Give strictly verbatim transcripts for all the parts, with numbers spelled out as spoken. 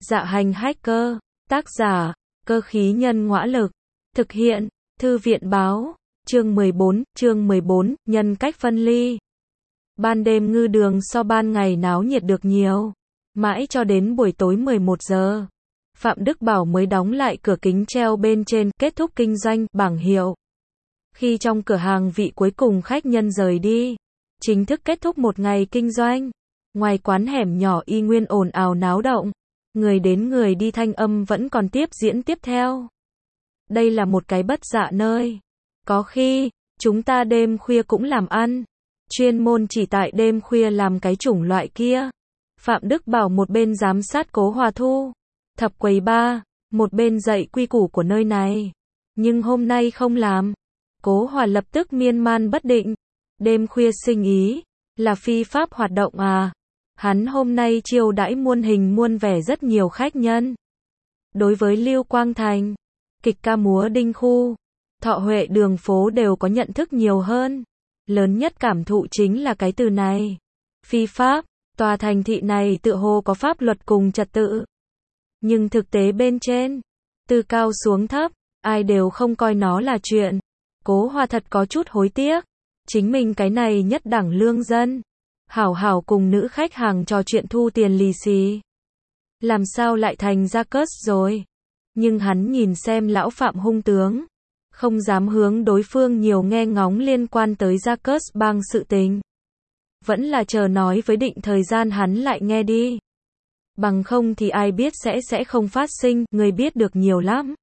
Dạ hành hacker, tác giả, cơ khí nhân ngõa lực, thực hiện, thư viện báo, chương mười bốn, chương mười bốn, nhân cách phân ly. Ban đêm ngư đường so ban ngày náo nhiệt được nhiều, mãi cho đến buổi tối mười một giờ. Phạm Đức Bảo mới đóng lại cửa kính treo bên trên, kết thúc kinh doanh, bảng hiệu. Khi trong cửa hàng vị cuối cùng khách nhân rời đi, chính thức kết thúc một ngày kinh doanh. Ngoài quán hẻm nhỏ y nguyên ồn ào náo động, người đến người đi thanh âm vẫn còn tiếp diễn tiếp theo. Đây là một cái bất dạ nơi. Có khi, chúng ta đêm khuya cũng làm ăn. Chuyên môn chỉ tại đêm khuya làm cái chủng loại kia. Phạm Đức Bảo một bên giám sát Cố Hòa thu thập quầy bar, một bên dạy quy củ của nơi này. Nhưng hôm nay không làm. Cố Hòa lập tức miên man bất định. Đêm khuya sinh ý, là phi pháp hoạt động à? Hắn hôm nay chiêu đãi muôn hình muôn vẻ rất nhiều khách nhân. Đối với Lưu Quang Thành, kịch ca múa đinh khu, Thọ Huệ đường phố đều có nhận thức nhiều hơn. Lớn nhất cảm thụ chính là cái từ này. Phi pháp, tòa thành thị này tựa hồ có pháp luật cùng trật tự. Nhưng thực tế bên trên, từ cao xuống thấp, ai đều không coi nó là chuyện. Cố Hòa thật có chút hối tiếc. Chính mình cái này nhất đẳng lương dân. Hảo hảo cùng nữ khách hàng trò chuyện thu tiền lì xì. Làm sao lại thành ra cớt rồi. Nhưng hắn nhìn xem lão Phạm hung tướng. Không dám hướng đối phương nhiều nghe ngóng liên quan tới gia cớt bang sự tình. Vẫn là chờ nói với định thời gian hắn lại nghe đi. Bằng không thì ai biết sẽ sẽ không phát sinh, người biết được nhiều lắm.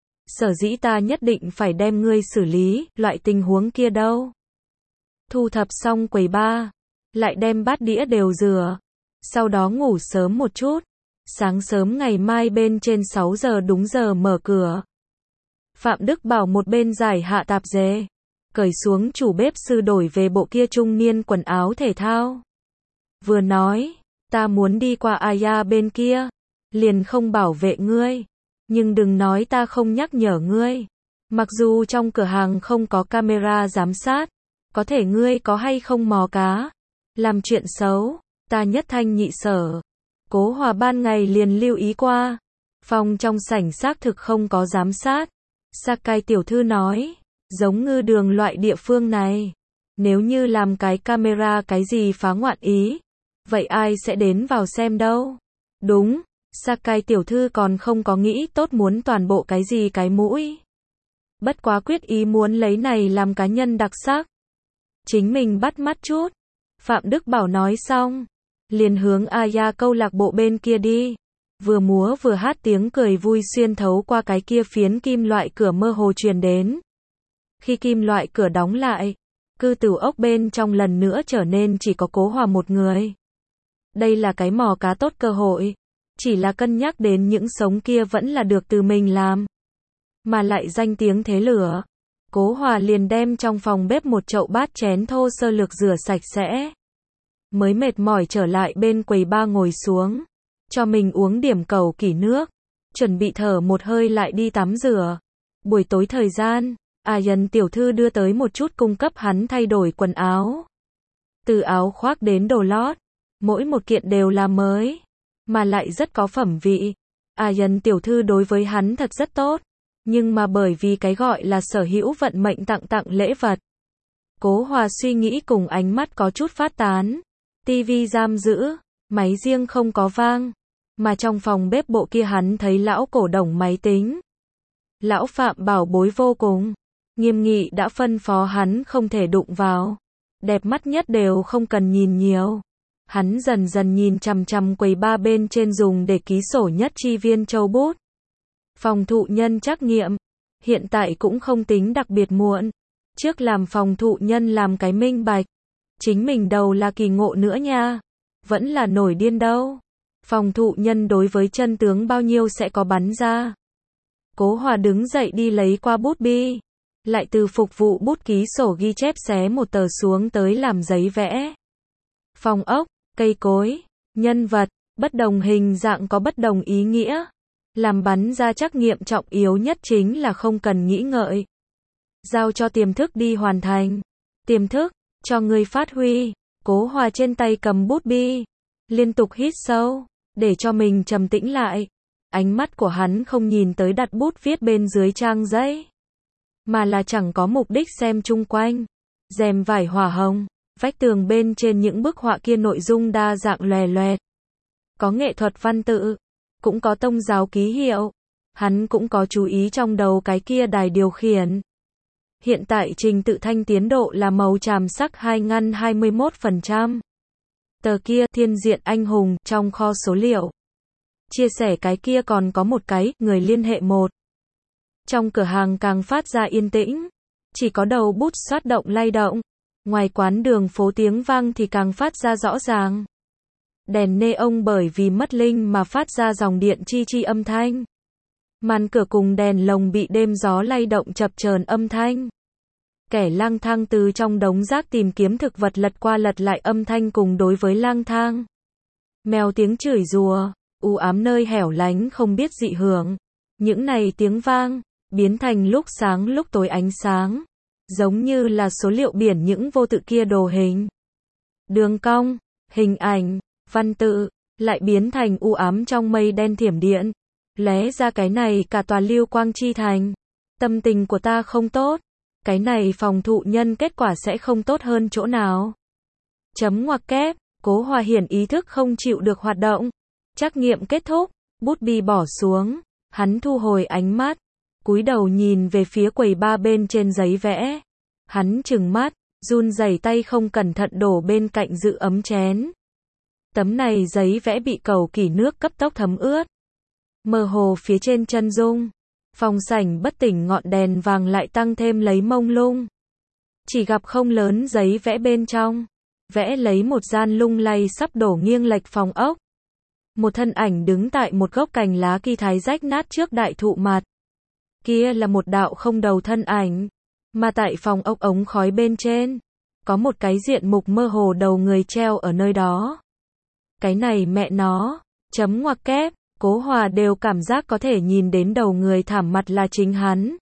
Sở dĩ ta nhất định phải đem ngươi xử lý, loại tình huống kia đâu. Thu thập xong quầy bar, lại đem bát đĩa đều rửa. Sau đó ngủ sớm một chút. Sáng sớm ngày mai bên trên sáu giờ đúng giờ mở cửa. Phạm Đức Bảo một bên giải hạ tạp dề, cởi xuống chủ bếp sư đổi về bộ kia trung niên quần áo thể thao. Vừa nói, ta muốn đi qua Aya bên kia, liền không bảo vệ ngươi. Nhưng đừng nói ta không nhắc nhở ngươi. Mặc dù trong cửa hàng không có camera giám sát, có thể ngươi có hay không mò cá, làm chuyện xấu, ta nhất thanh nhị sở. Cố Hòa ban ngày liền lưu ý qua. Phòng trong sảnh xác thực không có giám sát. Sakai tiểu thư nói, giống ngư đường loại địa phương này, nếu như làm cái camera cái gì phá ngoạn ý, vậy ai sẽ đến vào xem đâu? Đúng, Sakai tiểu thư còn không có nghĩ tốt muốn toàn bộ cái gì cái mũi. Bất quá quyết ý muốn lấy này làm cá nhân đặc sắc. Chính mình bắt mắt chút. Phạm Đức Bảo nói xong, liền hướng Aya câu lạc bộ bên kia đi. Vừa múa vừa hát tiếng cười vui xuyên thấu qua cái kia phiến kim loại cửa mơ hồ truyền đến. Khi kim loại cửa đóng lại, cư tửu ốc bên trong lần nữa trở nên chỉ có Cố Hòa một người. Đây là cái mò cá tốt cơ hội. Chỉ là cân nhắc đến những sống kia vẫn là được từ mình làm. Mà lại danh tiếng thế lửa. Cố Hòa liền đem trong phòng bếp một chậu bát chén thô sơ lược rửa sạch sẽ. Mới mệt mỏi trở lại bên quầy bar ngồi xuống. Cho mình uống điểm cầu kỷ nước. Chuẩn bị thở một hơi lại đi tắm rửa. Buổi tối thời gian, Ayan tiểu thư đưa tới một chút cung cấp hắn thay đổi quần áo. Từ áo khoác đến đồ lót. Mỗi một kiện đều là mới. Mà lại rất có phẩm vị. Ayan tiểu thư đối với hắn thật rất tốt. Nhưng mà bởi vì cái gọi là sở hữu vận mệnh tặng tặng lễ vật. Cố Hòa suy nghĩ cùng ánh mắt có chút phát tán. Tivi giam giữ, máy riêng không có vang. Mà trong phòng bếp bộ kia hắn thấy lão cổ đồng máy tính. Lão Phạm bảo bối vô cùng. Nghiêm nghị đã phân phó hắn không thể đụng vào. Đẹp mắt nhất đều không cần nhìn nhiều. Hắn dần dần nhìn chằm chằm quầy bar bên trên dùng để ký sổ nhất chi viên châu bút. Phòng thụ nhân trắc nghiệm. Hiện tại cũng không tính đặc biệt muộn. Trước làm phòng thụ nhân làm cái minh bạch. Chính mình đầu là kỳ ngộ nữa nha. Vẫn là nổi điên đâu. Phòng thụ nhân đối với chân tướng bao nhiêu sẽ có bắn ra. Cố Hòa đứng dậy đi lấy qua bút bi. Lại từ phục vụ bút ký sổ ghi chép xé một tờ xuống tới làm giấy vẽ. Phòng ốc, cây cối, nhân vật, bất đồng hình dạng có bất đồng ý nghĩa. Làm bắn ra trắc nghiệm trọng yếu nhất chính là không cần nghĩ ngợi. Giao cho tiềm thức đi hoàn thành. Tiềm thức, cho người phát huy. Cố Hòa trên tay cầm bút bi. Liên tục hít sâu. để cho mình trầm tĩnh lại. Ánh mắt của hắn không nhìn tới đặt bút viết bên dưới trang giấy, mà là chẳng có mục đích xem chung quanh. Rèm vải hỏa hồng, vách tường bên trên những bức họa kia nội dung đa dạng lòe loẹt. Có nghệ thuật văn tự, cũng có tông giáo ký hiệu. Hắn cũng có chú ý trong đầu cái kia đài điều khiển. Hiện tại trình tự thanh tiến độ là màu tràm sắc hai ngăn hai mươi mốt phần trăm. Tờ kia thiên diện anh hùng trong kho số liệu. Chia sẻ cái kia còn có một cái, người liên hệ một. Trong cửa hàng càng phát ra yên tĩnh. Chỉ có đầu bút xoát động lay động. Ngoài quán đường phố tiếng vang thì càng phát ra rõ ràng. Đèn neon bởi vì mất linh mà phát ra dòng điện chi chi âm thanh. Màn cửa cùng đèn lồng bị đêm gió lay động chập chờn âm thanh. Kẻ lang thang từ trong đống rác tìm kiếm thực vật lật qua lật lại âm thanh cùng đối với lang thang. Mèo tiếng chửi rủa, u ám nơi hẻo lánh không biết dị hưởng. Những này tiếng vang, biến thành lúc sáng lúc tối ánh sáng. Giống như là số liệu biển những vô tự kia đồ hình. Đường cong, hình ảnh, văn tự, lại biến thành u ám trong mây đen thiểm điện. Lóe ra cái này cả tòa lưu quang chi thành. Tâm tình của ta không tốt. Cái này phòng thụ nhân kết quả sẽ không tốt hơn chỗ nào. Chấm ngoặc kép, Cố Hòa hiển ý thức không chịu được hoạt động. Trắc nghiệm kết thúc, bút bi bỏ xuống, hắn thu hồi ánh mắt, cúi đầu nhìn về phía quầy ba bên trên giấy vẽ. Hắn trừng mắt, run rẩy tay không cẩn thận đổ bên cạnh giữ ấm chén. Tấm này giấy vẽ bị cầu kỳ nước cấp tốc thấm ướt. Mơ hồ phía trên chân dung. Phòng sảnh bất tỉnh ngọn đèn vàng lại tăng thêm lấy mông lung. Chỉ gặp không lớn giấy vẽ bên trong. Vẽ lấy một gian lung lay sắp đổ nghiêng lệch phòng ốc. Một thân ảnh đứng tại một gốc cành lá kỳ thái rách nát trước đại thụ mặt. Kia là một đạo không đầu thân ảnh. Mà tại phòng ốc ống khói bên trên, có một cái diện mục mơ hồ đầu người treo ở nơi đó. Cái này mẹ nó, chấm ngoặc kép, Cố Hòa đều cảm giác có thể nhìn đến đầu người thảm mặt là chính hắn.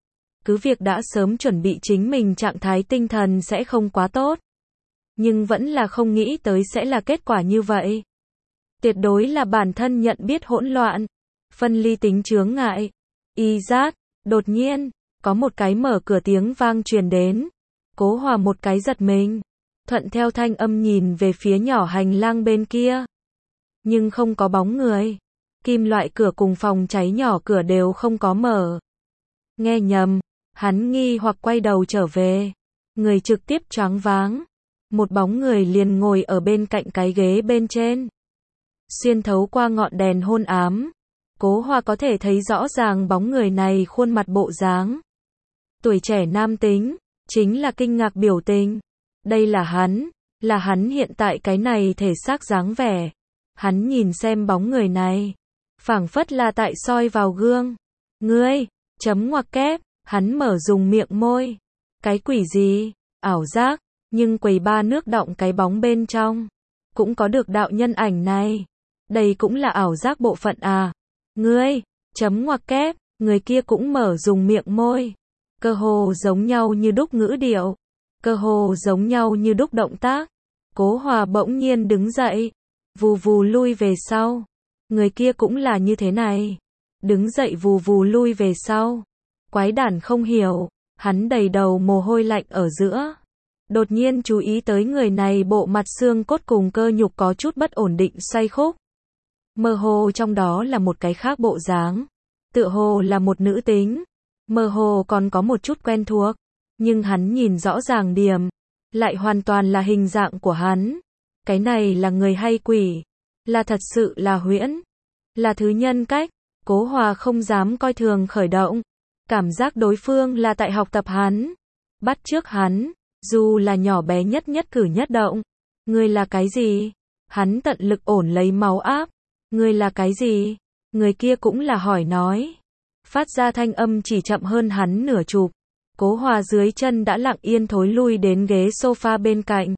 Cứ việc đã sớm chuẩn bị chính mình trạng thái tinh thần sẽ không quá tốt. Nhưng vẫn là không nghĩ tới sẽ là kết quả như vậy. Tuyệt đối là bản thân nhận biết hỗn loạn. Phân ly tính chướng ngại. Y giác, đột nhiên, có một cái mở cửa tiếng vang truyền đến. Cố Hòa một cái giật mình. Thuận theo thanh âm nhìn về phía nhỏ hành lang bên kia. Nhưng không có bóng người. Kim loại cửa cùng phòng cháy nhỏ cửa đều không có mở. Nghe nhầm, hắn nghi hoặc quay đầu trở về. Người trực tiếp choáng váng. Một bóng người liền ngồi ở bên cạnh cái ghế bên trên. Xuyên thấu qua ngọn đèn hôn ám. Cố Hòa có thể thấy rõ ràng bóng người này khuôn mặt bộ dáng. Tuổi trẻ nam tính, chính là kinh ngạc biểu tình. Đây là hắn, là hắn hiện tại cái này thể xác dáng vẻ. Hắn nhìn xem bóng người này. Phảng phất là tại soi vào gương. Ngươi, chấm ngoặc kép, hắn mở dùng miệng môi. Cái quỷ gì, ảo giác, nhưng quầy ba nước đọng cái bóng bên trong. Cũng có được đạo nhân ảnh này. Đây cũng là ảo giác bộ phận à. Ngươi, chấm ngoặc kép, người kia cũng mở dùng miệng môi. Cơ hồ giống nhau như đúc ngữ điệu. Cơ hồ giống nhau như đúc động tác. Cố Hòa bỗng nhiên đứng dậy. Vù vù lui về sau. Người kia cũng là như thế này. Đứng dậy vù vù lui về sau. Quái đản không hiểu. Hắn đầy đầu mồ hôi lạnh ở giữa. Đột nhiên chú ý tới người này bộ mặt xương cốt cùng cơ nhục có chút bất ổn định xoay khúc. Mơ hồ trong đó là một cái khác bộ dáng. Tựa hồ là một nữ tính. Mơ hồ còn có một chút quen thuộc. Nhưng hắn nhìn rõ ràng điểm. Lại hoàn toàn là hình dạng của hắn. Cái này là người hay quỷ? Là thật sự là huyễn? Là thứ nhân cách? Cố Hòa không dám coi thường khởi động. Cảm giác đối phương là tại học tập hắn. Bắt chước hắn. Dù là nhỏ bé nhất nhất cử nhất động. Ngươi là cái gì? Hắn tận lực ổn lấy máu áp. Ngươi là cái gì? Người kia cũng là hỏi nói. Phát ra thanh âm chỉ chậm hơn hắn nửa chục. Cố Hòa dưới chân đã lặng yên thối lui đến ghế sofa bên cạnh.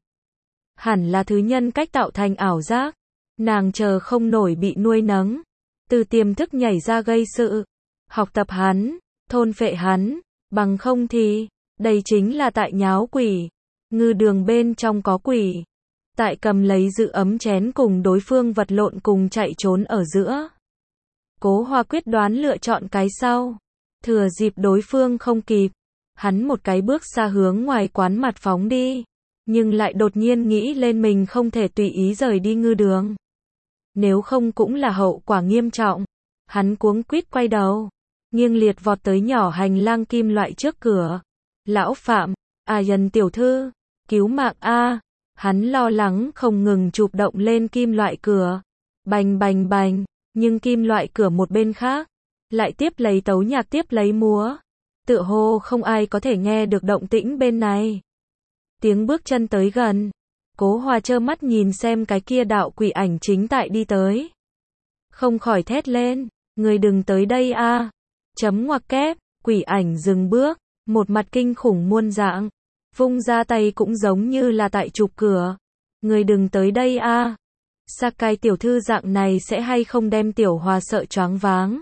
Hẳn là thứ nhân cách tạo thành ảo giác. Nàng chờ không nổi bị nuôi nấng. Từ tiềm thức nhảy ra gây sự. Học tập hắn. Thôn phệ hắn. Bằng không thì. Đây chính là tại nháo quỷ. Ngư đường bên trong có quỷ. tại cầm lấy giữ ấm chén cùng đối phương vật lộn cùng chạy trốn ở giữa. Cố Hoa quyết đoán lựa chọn cái sau. Thừa dịp đối phương không kịp, hắn một cái bước xa hướng ngoài quán mặt phóng đi, nhưng lại đột nhiên nghĩ lên mình không thể tùy ý rời đi ngư đường. Nếu không cũng là hậu quả nghiêm trọng. Hắn cuống quýt quay đầu, nghiêng liệt vọt tới nhỏ hành lang kim loại trước cửa. Lão Phạm, à Dần tiểu thư, cứu mạng a. Hắn lo lắng không ngừng chụp động lên kim loại cửa. Bành bành bành, nhưng kim loại cửa một bên khác lại tiếp lấy tấu nhạc tiếp lấy múa. Tựa hồ không ai có thể nghe được động tĩnh bên này. Tiếng bước chân tới gần. Cố Hoa trơ mắt nhìn xem cái kia đạo quỷ ảnh chính tại đi tới. Không khỏi thét lên, người đừng tới đây a. Chấm ngoặc kép, quỷ ảnh dừng bước, một mặt kinh khủng muôn dạng. Vung ra tay cũng giống như là tại chụp cửa. Người đừng tới đây a. Sakai tiểu thư dạng này sẽ hay không đem Tiểu Hoa sợ choáng váng.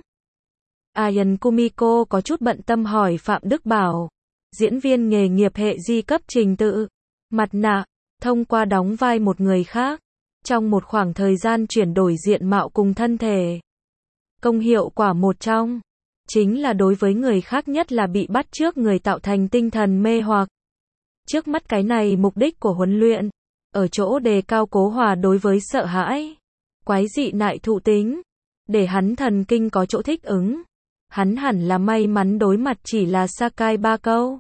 Ayan Kumiko có chút bận tâm hỏi Phạm Đức Bảo. Diễn viên nghề nghiệp hệ di cấp trình tự. Mặt nạ, thông qua đóng vai một người khác. Trong một khoảng thời gian chuyển đổi diện mạo cùng thân thể. Công hiệu quả một trong. Chính là đối với người khác nhất là bị bắt chước người tạo thành tinh thần mê hoặc. Trước mắt cái này mục đích của huấn luyện. Ở chỗ đề cao Cố Hoa đối với sợ hãi. Quái dị nại thụ tính. Để hắn thần kinh có chỗ thích ứng. Hắn hẳn là may mắn đối mặt chỉ là Sakai ba câu.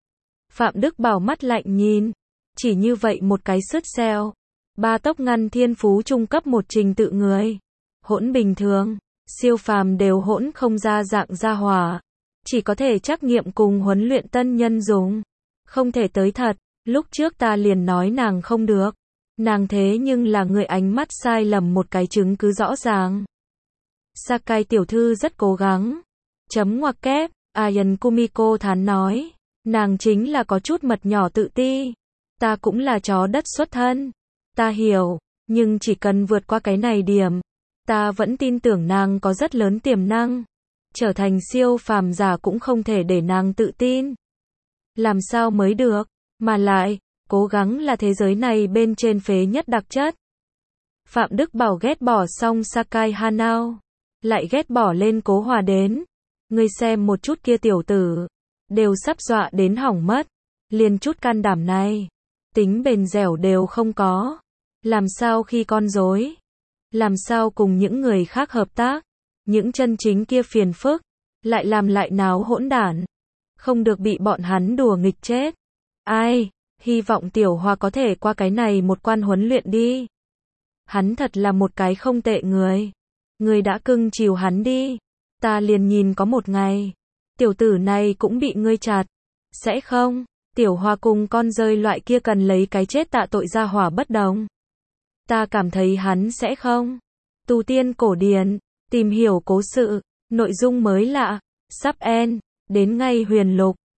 Phạm Đức Bảo mắt lạnh nhìn. Chỉ như vậy một cái sứt xeo. Ba tốc ngăn thiên phú trung cấp một trình tự người. Hỗn bình thường. Siêu phàm đều hỗn không ra dạng ra hỏa. Chỉ có thể trắc nghiệm cùng huấn luyện tân nhân dùng. Không thể tới thật. Lúc trước ta liền nói nàng không được. Nàng thế nhưng là người ánh mắt sai lầm một cái chứng cứ rõ ràng. Sakai tiểu thư rất cố gắng. Chấm ngoặc kép, Ayan Kumiko thán nói. Nàng chính là có chút mật nhỏ tự ti. Ta cũng là chó đất xuất thân. Ta hiểu, nhưng chỉ cần vượt qua cái này điểm. Ta vẫn tin tưởng nàng có rất lớn tiềm năng. Trở thành siêu phàm giả cũng không thể để nàng tự tin. Làm sao mới được, mà lại, cố gắng là thế giới này bên trên phế nhất đặc chất. Phạm Đức Bảo ghét bỏ xong Sakai Hanao. Lại ghét bỏ lên Cố Hoa đến. Ngươi xem một chút kia tiểu tử. Đều sắp dọa đến hỏng mất. Liền chút can đảm này. Tính bền dẻo đều không có. Làm sao khi con rối. Làm sao cùng những người khác hợp tác. Những chân chính kia phiền phức. Lại làm lại náo hỗn đản. Không được bị bọn hắn đùa nghịch chết. Ai, hy vọng Tiểu Hoa có thể qua cái này một quan huấn luyện đi. Hắn thật là một cái không tệ người. Người đã cưng chiều hắn đi. Ta liền nhìn có một ngày. Tiểu tử này cũng bị ngươi chặt. Sẽ không? Tiểu Hoa cùng con rơi loại kia cần lấy cái chết tạ tội ra hỏa bất đồng. Ta cảm thấy hắn sẽ không. Tu tiên cổ điển. Tìm hiểu cố sự. Nội dung mới lạ. Sắp end. Đến ngay huyền lục.